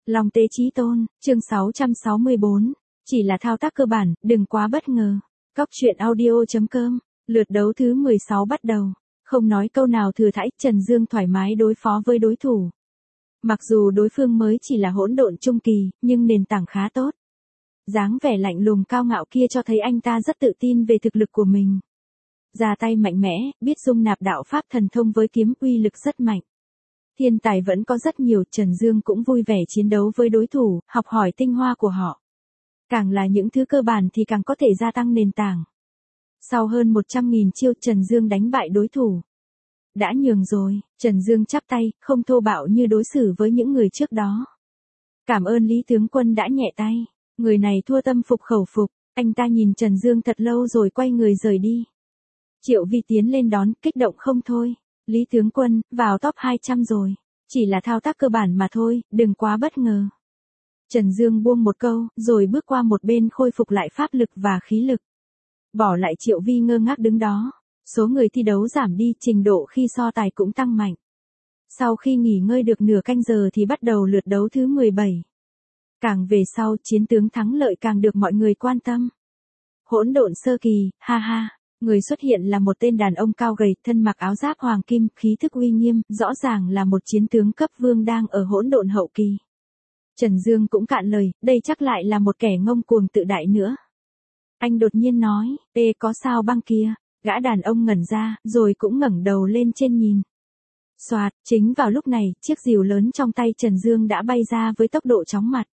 Long tế chí tôn, chương 664. Chỉ là thao tác cơ bản, đừng quá bất ngờ. Cóc truyện audio.com, lượt đấu thứ 16 bắt đầu. Không nói câu nào thừa thãi, Trần Dương thoải mái đối phó với đối thủ. Mặc dù đối phương mới chỉ là hỗn độn trung kỳ, nhưng nền tảng khá tốt. Dáng vẻ lạnh lùng cao ngạo kia cho thấy anh ta rất tự tin về thực lực của mình. Ra tay mạnh mẽ, biết dung nạp đạo pháp thần thông với kiếm, uy lực rất mạnh. Thiên tài vẫn có rất nhiều, Trần Dương cũng vui vẻ chiến đấu với đối thủ, học hỏi tinh hoa của họ. Càng là những thứ cơ bản thì càng có thể gia tăng nền tảng. Sau hơn 100.000 chiêu, Trần Dương đánh bại đối thủ. Đã nhường rồi, Trần Dương chắp tay, không thô bạo như đối xử với những người trước đó. Cảm ơn Lý tướng quân đã nhẹ tay, người này thua tâm phục khẩu phục, anh ta nhìn Trần Dương thật lâu rồi quay người rời đi. Triệu Vi tiến lên đón, kích động không thôi. Lý tướng quân, vào top 200 rồi. Chỉ là thao tác cơ bản mà thôi, đừng quá bất ngờ. Trần Dương buông một câu, rồi bước qua một bên khôi phục lại pháp lực và khí lực. Bỏ lại Triệu Vi ngơ ngác đứng đó. Số người thi đấu giảm đi, trình độ khi so tài cũng tăng mạnh. Sau khi nghỉ ngơi được nửa canh giờ thì bắt đầu lượt đấu thứ 17. Càng về sau, chiến tướng thắng lợi càng được mọi người quan tâm. Hỗn độn sơ kỳ, ha ha. Người xuất hiện là một tên đàn ông cao gầy, thân mặc áo giáp hoàng kim, khí thức uy nghiêm, rõ ràng là một chiến tướng cấp vương đang ở hỗn độn hậu kỳ. Trần Dương cũng cạn lời, đây chắc lại là một kẻ ngông cuồng tự đại nữa. Anh đột nhiên nói, có sao băng kia, gã đàn ông ngẩn ra, rồi cũng ngẩng đầu lên trên nhìn. Soạt, chính vào lúc này, chiếc rìu lớn trong tay Trần Dương đã bay ra với tốc độ chóng mặt.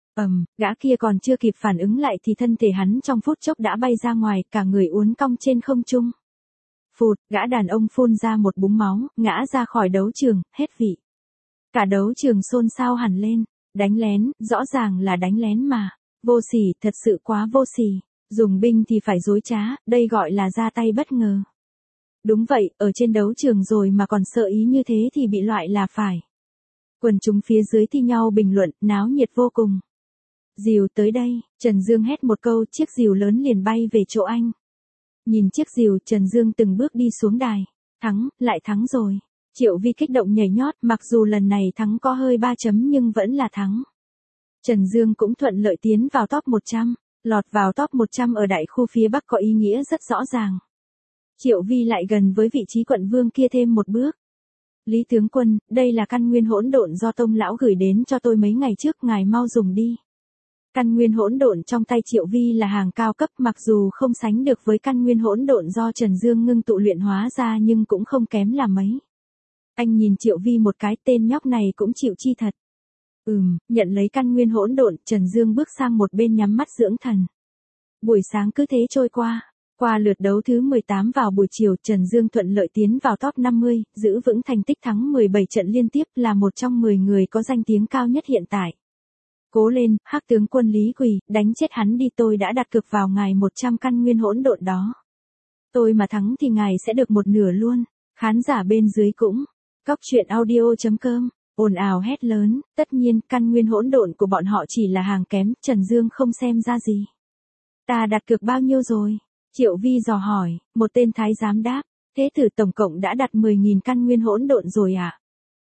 Gã kia còn chưa kịp phản ứng lại thì thân thể hắn trong phút chốc đã bay ra ngoài, cả người uốn cong trên không trung. Phụt, gã đàn ông phun ra một búng máu, ngã ra khỏi đấu trường, hết vị. Cả đấu trường xôn xao hẳn lên, đánh lén, rõ ràng là đánh lén mà. Vô sỉ, thật sự quá vô sỉ. Dùng binh thì phải dối trá, đây gọi là ra tay bất ngờ. Đúng vậy, ở trên đấu trường rồi mà còn sợ ý như thế thì bị loại là phải. Quần chúng phía dưới thi nhau bình luận, náo nhiệt vô cùng. Rìu tới đây, Trần Dương hét một câu, chiếc rìu lớn liền bay về chỗ anh. Nhìn chiếc rìu, Trần Dương từng bước đi xuống đài. Thắng, lại thắng rồi. Triệu Vi kích động nhảy nhót, mặc dù lần này thắng có hơi 3 chấm nhưng vẫn là thắng. Trần Dương cũng thuận lợi tiến vào top 100. Lọt vào top 100 ở đại khu phía Bắc có ý nghĩa rất rõ ràng. Triệu Vi lại gần với vị trí quận vương kia thêm một bước. Lý tướng quân, đây là căn nguyên hỗn độn do Tông lão gửi đến cho tôi mấy ngày trước, ngài mau dùng đi. Căn nguyên hỗn độn trong tay Triệu Vi là hàng cao cấp, mặc dù không sánh được với căn nguyên hỗn độn do Trần Dương ngưng tụ luyện hóa ra nhưng cũng không kém là mấy. Anh nhìn Triệu Vi một cái, tên nhóc này cũng chịu chi thật. Nhận lấy căn nguyên hỗn độn, Trần Dương bước sang một bên nhắm mắt dưỡng thần. Buổi sáng cứ thế trôi qua. Qua lượt đấu thứ 18 vào buổi chiều, Trần Dương thuận lợi tiến vào top 50, giữ vững thành tích thắng 17 trận liên tiếp, là một trong 10 người có danh tiếng cao nhất hiện tại. Cố lên, Hắc tướng quân Lý Quỳ, đánh chết hắn đi, tôi đã đặt cược vào ngài 100 căn nguyên hỗn độn đó. Tôi mà thắng thì ngài sẽ được một nửa luôn. Khán giả bên dưới cũng. Cóc truyện audio.com. Ồn ào hét lớn, tất nhiên, căn nguyên hỗn độn của bọn họ chỉ là hàng kém, Trần Dương không xem ra gì. Ta đặt cược bao nhiêu rồi? Triệu Vi dò hỏi, một tên thái giám đáp, thế tử tổng cộng đã đặt 10.000 căn nguyên hỗn độn rồi à?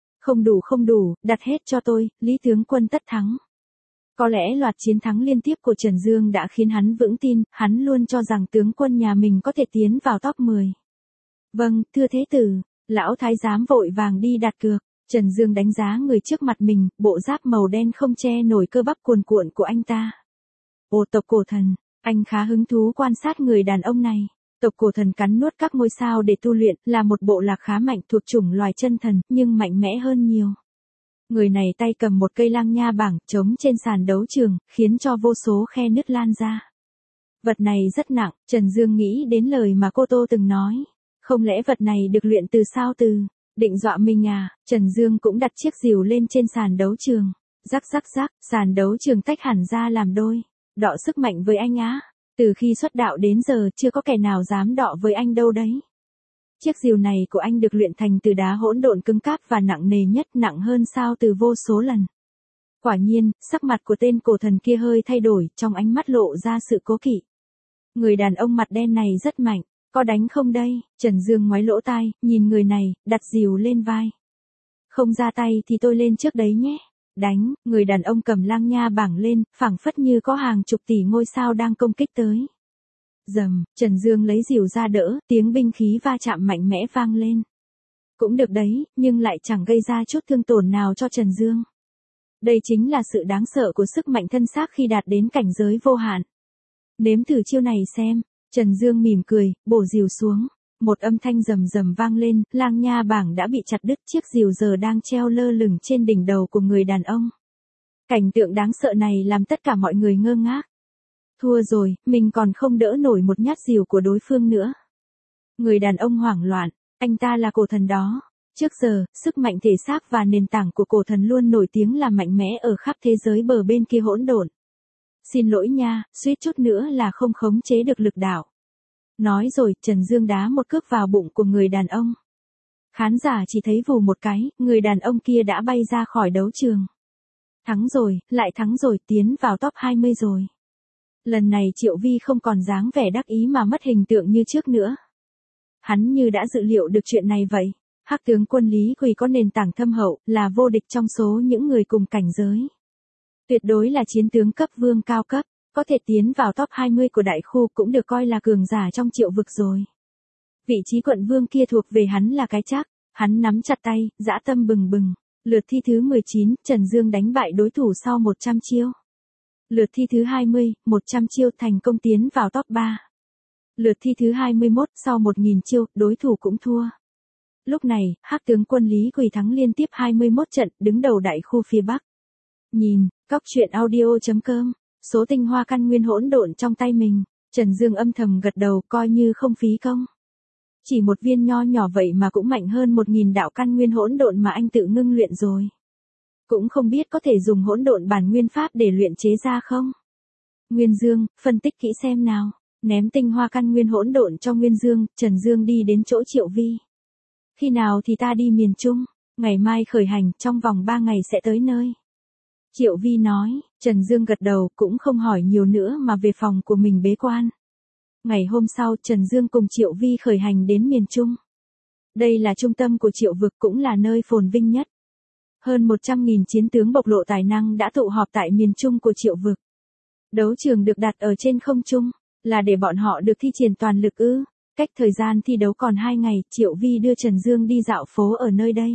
Không đủ, đặt hết cho tôi, Lý tướng quân tất thắng. Có lẽ loạt chiến thắng liên tiếp của Trần Dương đã khiến hắn vững tin, hắn luôn cho rằng tướng quân nhà mình có thể tiến vào top 10. Vâng, thưa thế tử, lão thái giám vội vàng đi đặt cược. Trần Dương đánh giá người trước mặt mình, bộ giáp màu đen không che nổi cơ bắp cuồn cuộn của anh ta. Ồ, tộc cổ thần, anh khá hứng thú quan sát người đàn ông này. Tộc cổ thần cắn nuốt các ngôi sao để tu luyện, là một bộ lạc khá mạnh thuộc chủng loài chân thần, nhưng mạnh mẽ hơn nhiều. Người này tay cầm một cây lang nha bảng, trống trên sàn đấu trường, khiến cho vô số khe nứt lan ra. Vật này rất nặng, Trần Dương nghĩ đến lời mà cô Tô từng nói. Không lẽ vật này được luyện từ sao từ? Định dọa mình à? Trần Dương cũng đặt chiếc rìu lên trên sàn đấu trường. Rắc, sàn đấu trường tách hẳn ra làm đôi. Đọ sức mạnh với anh á. Từ khi xuất đạo đến giờ chưa có kẻ nào dám đọ với anh đâu đấy. Chiếc rìu này của anh được luyện thành từ đá hỗn độn cứng cáp và nặng nề nhất, nặng hơn sao từ vô số lần. Quả nhiên, sắc mặt của tên cổ thần kia hơi thay đổi, trong ánh mắt lộ ra sự cố kỵ. Người đàn ông mặt đen này rất mạnh. Có đánh không đây? Trần Dương ngoái lỗ tai, nhìn người này, đặt rìu lên vai. Không ra tay thì tôi lên trước đấy nhé. Đánh, người đàn ông cầm lang nha bảng lên, phảng phất như có hàng chục tỷ ngôi sao đang công kích tới. Rầm, Trần Dương lấy dìu ra đỡ, tiếng binh khí va chạm mạnh mẽ vang lên. Cũng được đấy, nhưng lại chẳng gây ra chút thương tổn nào cho Trần Dương. Đây chính là sự đáng sợ của sức mạnh thân xác khi đạt đến cảnh giới vô hạn. Nếm thử chiêu này xem, Trần Dương mỉm cười, bổ dìu xuống. Một âm thanh rầm rầm vang lên, lang nha bảng đã bị chặt đứt, chiếc dìu giờ đang treo lơ lửng trên đỉnh đầu của người đàn ông. Cảnh tượng đáng sợ này làm tất cả mọi người ngơ ngác. Thua rồi, mình còn không đỡ nổi một nhát dìu của đối phương nữa. Người đàn ông hoảng loạn, anh ta là cổ thần đó. Trước giờ, sức mạnh thể xác và nền tảng của cổ thần luôn nổi tiếng là mạnh mẽ ở khắp thế giới bờ bên kia hỗn độn. Xin lỗi nha, suýt chút nữa là không khống chế được lực đạo. Nói rồi, Trần Dương đá một cước vào bụng của người đàn ông. Khán giả chỉ thấy vù một cái, người đàn ông kia đã bay ra khỏi đấu trường. Thắng rồi, lại thắng rồi, tiến vào top 20 rồi. Lần này Triệu Vi không còn dáng vẻ đắc ý mà mất hình tượng như trước nữa. Hắn như đã dự liệu được chuyện này vậy. Hắc tướng quân Lý Quỳ có nền tảng thâm hậu, là vô địch trong số những người cùng cảnh giới. Tuyệt đối là chiến tướng cấp vương cao cấp, có thể tiến vào top 20 của đại khu cũng được coi là cường giả trong Triệu vực rồi. Vị trí quận vương kia thuộc về hắn là cái chắc, hắn nắm chặt tay, dã tâm bừng bừng. Lượt thi thứ 19, Trần Dương đánh bại đối thủ sau 100 chiêu. Lượt thi thứ 20, 100 chiêu thành công tiến vào top 3. Lượt thi thứ 21, sau 1000 chiêu, đối thủ cũng thua. Lúc này, Hắc tướng quân Lý Quỳ thắng liên tiếp 21 trận, đứng đầu đại khu phía Bắc. Nhìn, Cóc truyện audio.com, số tinh hoa căn nguyên hỗn độn trong tay mình, Trần Dương âm thầm gật đầu coi như không phí công. Chỉ một viên nho nhỏ vậy mà cũng mạnh hơn 1000 đạo căn nguyên hỗn độn mà anh tự ngưng luyện rồi. Cũng không biết có thể dùng hỗn độn bản nguyên pháp để luyện chế ra không? Nguyên Dương, phân tích kỹ xem nào. Ném tinh hoa căn nguyên hỗn độn cho Nguyên Dương, Trần Dương đi đến chỗ Triệu Vi. Khi nào thì ta đi miền Trung? Ngày mai khởi hành, trong vòng 3 ngày sẽ tới nơi. Triệu Vi nói, Trần Dương gật đầu cũng không hỏi nhiều nữa mà về phòng của mình bế quan. Ngày hôm sau, Trần Dương cùng Triệu Vi khởi hành đến miền Trung. Đây là trung tâm của Triệu vực cũng là nơi phồn vinh nhất. Hơn 100.000 chiến tướng bộc lộ tài năng đã tụ họp tại miền Trung của Triệu vực. Đấu trường được đặt ở trên không trung, là để bọn họ được thi triển toàn lực ư? Cách thời gian thi đấu còn 2 ngày, Triệu Vi đưa Trần Dương đi dạo phố ở nơi đây.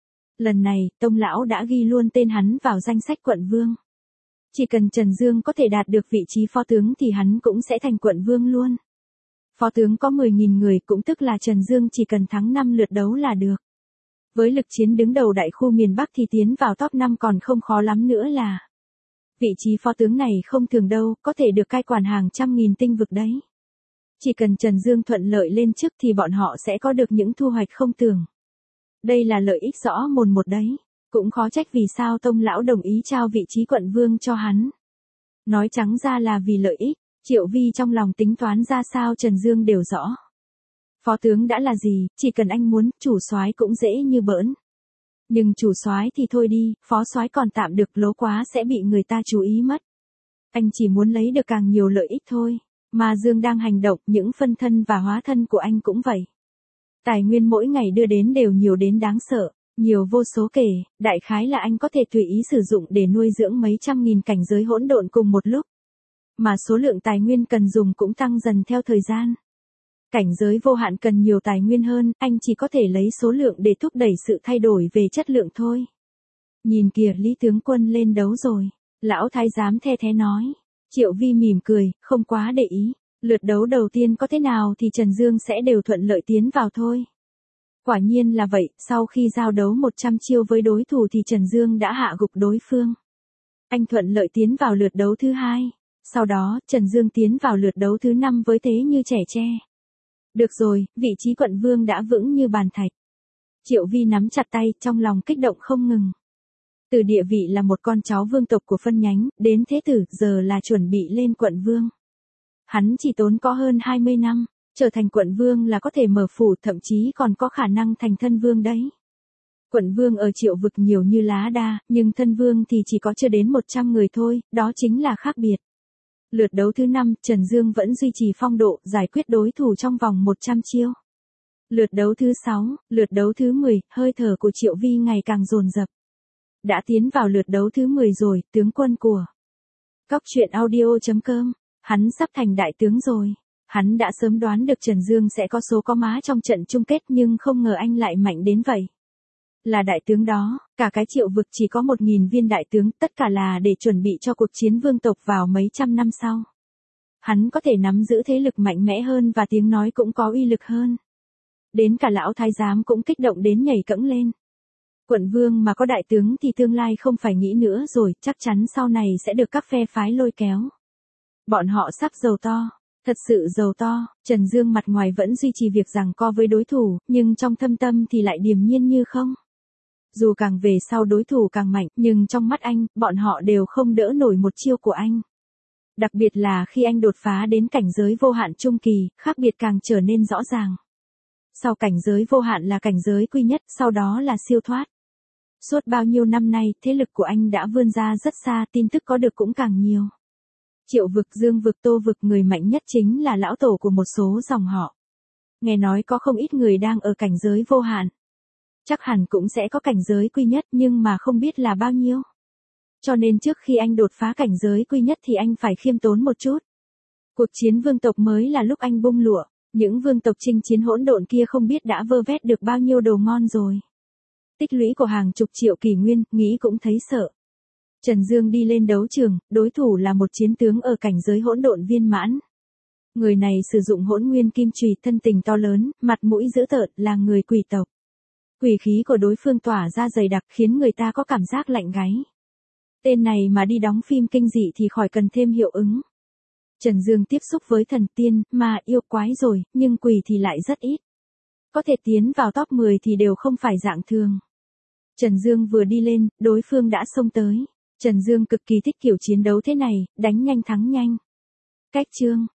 Lần này, Tông lão đã ghi luôn tên hắn vào danh sách quận vương. Chỉ cần Trần Dương có thể đạt được vị trí phó tướng thì hắn cũng sẽ thành quận vương luôn. Phó tướng có 10.000 người cũng tức là Trần Dương chỉ cần thắng 5 lượt đấu là được. Với lực chiến đứng đầu đại khu miền Bắc thì tiến vào top 5 còn không khó lắm nữa là. Vị trí phó tướng này không thường đâu, có thể được cai quản hàng trăm nghìn tinh vực đấy. Chỉ cần Trần Dương thuận lợi lên chức thì bọn họ sẽ có được những thu hoạch không tưởng. Đây là lợi ích rõ mồn một đấy. Cũng khó trách vì sao Tông lão đồng ý trao vị trí quận vương cho hắn. Nói trắng ra là vì lợi ích, Triệu Vi trong lòng tính toán ra sao Trần Dương đều rõ. Phó tướng đã là gì, chỉ cần anh muốn, chủ soái cũng dễ như bỡn. Nhưng chủ soái thì thôi đi, phó soái còn tạm được, lố quá sẽ bị người ta chú ý mất. Anh chỉ muốn lấy được càng nhiều lợi ích thôi. Mà Dương đang hành động, những phân thân và hóa thân của anh cũng vậy. Tài nguyên mỗi ngày đưa đến đều nhiều đến đáng sợ, nhiều vô số kể, đại khái là anh có thể tùy ý sử dụng để nuôi dưỡng mấy trăm nghìn cảnh giới hỗn độn cùng một lúc. Mà số lượng tài nguyên cần dùng cũng tăng dần theo thời gian. Cảnh giới vô hạn cần nhiều tài nguyên hơn, anh chỉ có thể lấy số lượng để thúc đẩy sự thay đổi về chất lượng thôi. Nhìn kìa, Lý tướng quân lên đấu rồi. Lão thái giám the thé nói. Triệu Vi mỉm cười, không quá để ý. Lượt đấu đầu tiên có thế nào thì Trần Dương sẽ đều thuận lợi tiến vào thôi. Quả nhiên là vậy, sau khi giao đấu 100 chiêu với đối thủ thì Trần Dương đã hạ gục đối phương. Anh thuận lợi tiến vào lượt đấu thứ 2. Sau đó, Trần Dương tiến vào lượt đấu thứ 5 với thế như trẻ tre. Được rồi, vị trí quận vương đã vững như bàn thạch. Triệu Vi nắm chặt tay, trong lòng kích động không ngừng. Từ địa vị là một con cháu vương tộc của phân nhánh, đến thế tử, giờ là chuẩn bị lên quận vương. Hắn chỉ tốn có hơn 20 năm, trở thành quận vương là có thể mở phủ, thậm chí còn có khả năng thành thân vương đấy. Quận vương ở Triệu vực nhiều như lá đa, nhưng thân vương thì chỉ có chưa đến 100 người thôi, đó chính là khác biệt. Lượt đấu thứ 5, Trần Dương vẫn duy trì phong độ, giải quyết đối thủ trong vòng 100 chiêu. Lượt đấu thứ 6, lượt đấu thứ 10, hơi thở của Triệu Vi ngày càng dồn dập. Đã tiến vào lượt đấu thứ 10 rồi, tướng quân của Cóc truyện audio.com. Hắn sắp thành đại tướng rồi. Hắn đã sớm đoán được Trần Dương sẽ có số có má trong trận chung kết nhưng không ngờ anh lại mạnh đến vậy. Là đại tướng đó, cả cái Triệu vực chỉ có 1.000 viên đại tướng, tất cả là để chuẩn bị cho cuộc chiến vương tộc vào mấy trăm năm sau. Hắn có thể nắm giữ thế lực mạnh mẽ hơn và tiếng nói cũng có uy lực hơn. Đến cả lão thái giám cũng kích động đến nhảy cẫng lên. Quận vương mà có đại tướng thì tương lai không phải nghĩ nữa rồi, chắc chắn sau này sẽ được các phe phái lôi kéo. Bọn họ sắp giàu to, thật sự giàu to. Trần Dương mặt ngoài vẫn duy trì việc giằng co với đối thủ, nhưng trong thâm tâm thì lại điềm nhiên như không. Dù càng về sau đối thủ càng mạnh, nhưng trong mắt anh, bọn họ đều không đỡ nổi một chiêu của anh. Đặc biệt là khi anh đột phá đến cảnh giới vô hạn trung kỳ, khác biệt càng trở nên rõ ràng. Sau cảnh giới vô hạn là cảnh giới quy nhất, sau đó là siêu thoát. Suốt bao nhiêu năm nay, thế lực của anh đã vươn ra rất xa, tin tức có được cũng càng nhiều. Triệu vực, Dương vực, Tô vực, người mạnh nhất chính là lão tổ của một số dòng họ. Nghe nói có không ít người đang ở cảnh giới vô hạn. Chắc hẳn cũng sẽ có cảnh giới quy nhất nhưng mà không biết là bao nhiêu. Cho nên trước khi anh đột phá cảnh giới quy nhất thì anh phải khiêm tốn một chút. Cuộc chiến vương tộc mới là lúc anh bung lụa. Những vương tộc chinh chiến hỗn độn kia không biết đã vơ vét được bao nhiêu đồ ngon rồi. Tích lũy của hàng chục triệu kỷ nguyên, nghĩ cũng thấy sợ. Trần Dương đi lên đấu trường, đối thủ là một chiến tướng ở cảnh giới hỗn độn viên mãn. Người này sử dụng hỗn nguyên kim chùy, thân tình to lớn, mặt mũi dữ tợn, là người quỷ tộc. Quỷ khí của đối phương tỏa ra dày đặc khiến người ta có cảm giác lạnh gáy. Tên này mà đi đóng phim kinh dị thì khỏi cần thêm hiệu ứng. Trần Dương tiếp xúc với thần tiên, ma, yêu quái rồi, nhưng quỷ thì lại rất ít. Có thể tiến vào top 10 thì đều không phải dạng thường. Trần Dương vừa đi lên, đối phương đã xông tới. Trần Dương cực kỳ thích kiểu chiến đấu thế này, đánh nhanh thắng nhanh. Cách chương